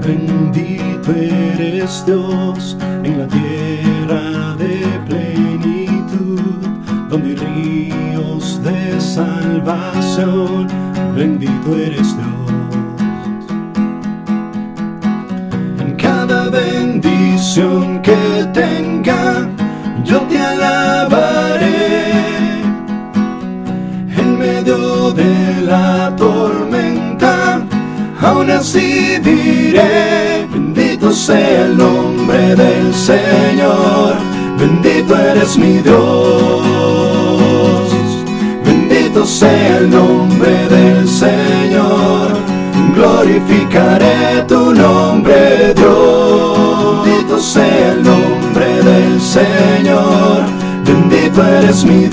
Bendito eres Dios en la tierra de plenitud, donde hay ríos de salvación. Bendito eres Dios. En cada bendición que tenga, yo te alabaré. En medio de la tormenta, aún así diré: bendito sea el nombre del Señor. Bendito eres mi Dios. Bendito sea el nombre del Señor. Glorificaré tu nombre, Dios. Bendito sea el nombre del Señor. Bendito eres mi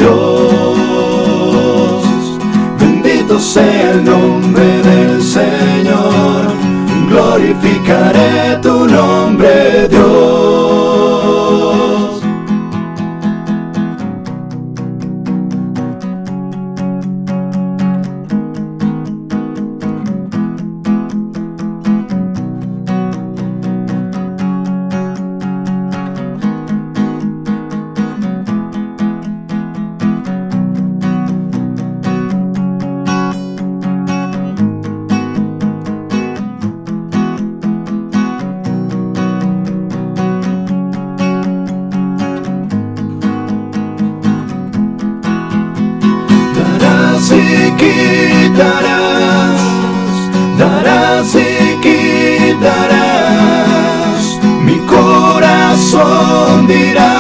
Dios. Bendito sea el nombre del Señor. Glorificaré tu nombre, Dios. Darás y quitarás, mi corazón dirá: